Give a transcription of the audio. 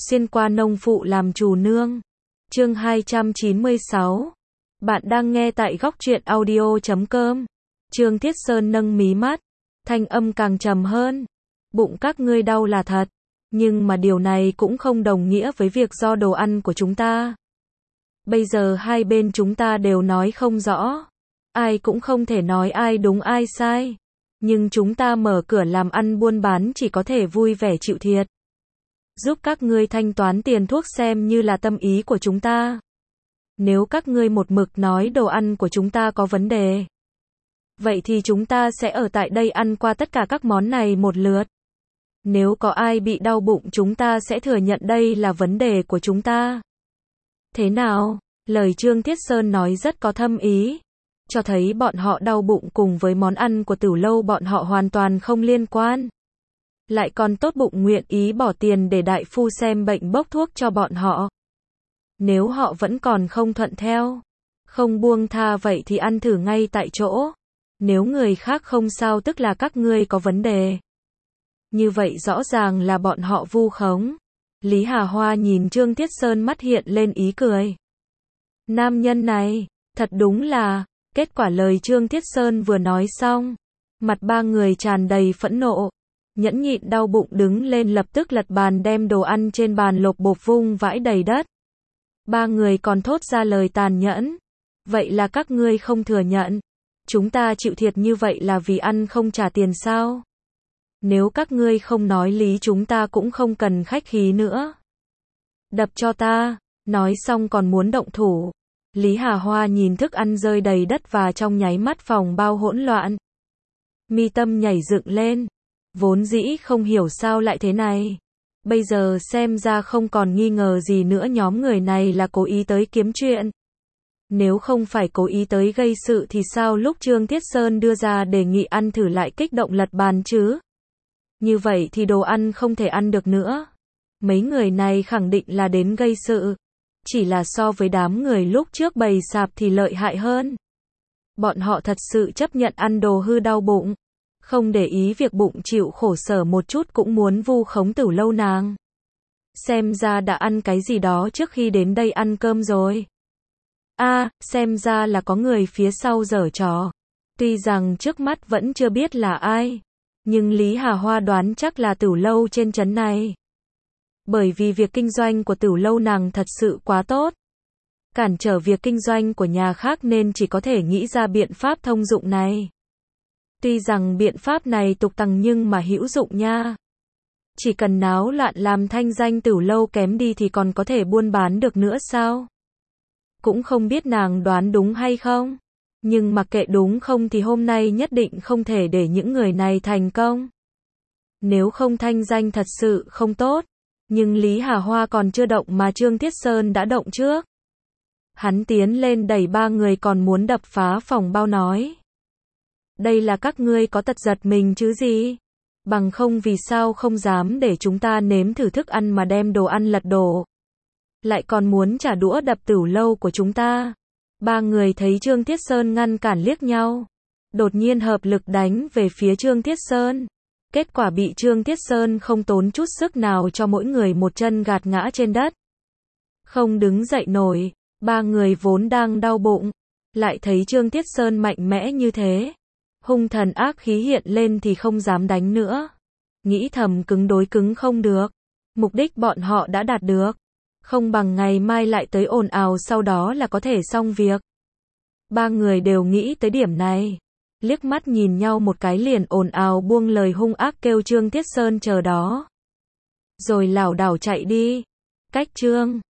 Xuyên qua nông phụ làm chủ nương. Chương 296. Bạn đang nghe tại góc truyện audio.com. Trương Thiết Sơn nâng mí mắt, thanh âm càng trầm hơn. Bụng các ngươi đau là thật, nhưng mà điều này cũng không đồng nghĩa với việc do đồ ăn của chúng ta. Bây giờ hai bên chúng ta đều nói không rõ, ai cũng không thể nói ai đúng ai sai. Nhưng chúng ta mở cửa làm ăn buôn bán chỉ có thể vui vẻ chịu thiệt. Giúp các ngươi thanh toán tiền thuốc xem như là tâm ý của chúng ta. Nếu các ngươi một mực nói đồ ăn của chúng ta có vấn đề, vậy thì chúng ta sẽ ở tại đây ăn qua tất cả các món này một lượt. Nếu có ai bị đau bụng chúng ta sẽ thừa nhận đây là vấn đề của chúng ta. Thế nào? Lời Trương Thiết Sơn nói rất có thâm ý, cho thấy bọn họ đau bụng cùng với món ăn của Tử Lâu bọn họ hoàn toàn không liên quan. Lại còn tốt bụng nguyện ý bỏ tiền để đại phu xem bệnh bốc thuốc cho bọn họ. Nếu họ vẫn còn không thuận theo, không buông tha vậy thì ăn thử ngay tại chỗ. Nếu người khác không sao tức là các ngươi có vấn đề. Như vậy rõ ràng là bọn họ vu khống. Lý Hà Hoa nhìn Trương Thiết Sơn mắt hiện lên ý cười. Nam nhân này, thật đúng là, kết quả lời Trương Thiết Sơn vừa nói xong, mặt ba người tràn đầy phẫn nộ. Nhẫn nhịn đau bụng đứng lên lập tức lật bàn đem đồ ăn trên bàn lột bột vung vãi đầy đất. Ba người còn thốt ra lời tàn nhẫn. Vậy là các ngươi không thừa nhận. Chúng ta chịu thiệt như vậy là vì ăn không trả tiền sao? Nếu các ngươi không nói lý chúng ta cũng không cần khách khí nữa. Đập cho ta, nói xong còn muốn động thủ. Lý Hà Hoa nhìn thức ăn rơi đầy đất và trong nháy mắt phòng bao hỗn loạn. Mi tâm nhảy dựng lên. Vốn dĩ không hiểu sao lại thế này. Bây giờ xem ra không còn nghi ngờ gì nữa, nhóm người này là cố ý tới kiếm chuyện. Nếu không phải cố ý tới gây sự thì sao lúc Trương Thiết Sơn đưa ra đề nghị ăn thử lại kích động lật bàn chứ? Như vậy thì đồ ăn không thể ăn được nữa. Mấy người này khẳng định là đến gây sự. Chỉ là so với đám người lúc trước bày sạp thì lợi hại hơn. Bọn họ thật sự chấp nhận ăn đồ hư đau bụng. Không để ý việc bụng chịu khổ sở một chút cũng muốn vu khống Tử Lâu nàng. Xem ra đã ăn cái gì đó trước khi đến đây ăn cơm rồi. Xem ra là có người phía sau giở trò. Tuy rằng trước mắt vẫn chưa biết là ai, nhưng Lý Hà Hoa đoán chắc là Tử Lâu trên trấn này. Bởi vì việc kinh doanh của Tử Lâu nàng thật sự quá tốt. Cản trở việc kinh doanh của nhà khác nên chỉ có thể nghĩ ra biện pháp thông dụng này. Tuy rằng biện pháp này tục tằng nhưng mà hữu dụng nha. Chỉ cần náo loạn làm thanh danh Tử Lâu kém đi thì còn có thể buôn bán được nữa sao? Cũng không biết nàng đoán đúng hay không. Nhưng mặc kệ đúng không thì hôm nay nhất định không thể để những người này thành công. Nếu không thanh danh thật sự không tốt. Nhưng Lý Hà Hoa còn chưa động mà Trương Thiết Sơn đã động trước. Hắn tiến lên đẩy ba người còn muốn đập phá phòng bao nói. Đây là các ngươi có tật giật mình chứ gì? Bằng không vì sao không dám để chúng ta nếm thử thức ăn mà đem đồ ăn lật đổ. Lại còn muốn trả đũa đập Tử Lâu của chúng ta. Ba người thấy Trương Thiết Sơn ngăn cản liếc nhau. Đột nhiên hợp lực đánh về phía Trương Thiết Sơn. Kết quả bị Trương Thiết Sơn không tốn chút sức nào cho mỗi người một chân gạt ngã trên đất. Không đứng dậy nổi, ba người vốn đang đau bụng. Lại thấy Trương Thiết Sơn mạnh mẽ như thế. Hung thần ác khí hiện lên thì không dám đánh nữa. Nghĩ thầm cứng đối cứng không được. Mục đích bọn họ đã đạt được. Không bằng ngày mai lại tới ồn ào sau đó là có thể xong việc. Ba người đều nghĩ tới điểm này. Liếc mắt nhìn nhau một cái liền ồn ào buông lời hung ác kêu Trương Thiết Sơn chờ đó. Rồi lảo đảo chạy đi. Cách Trương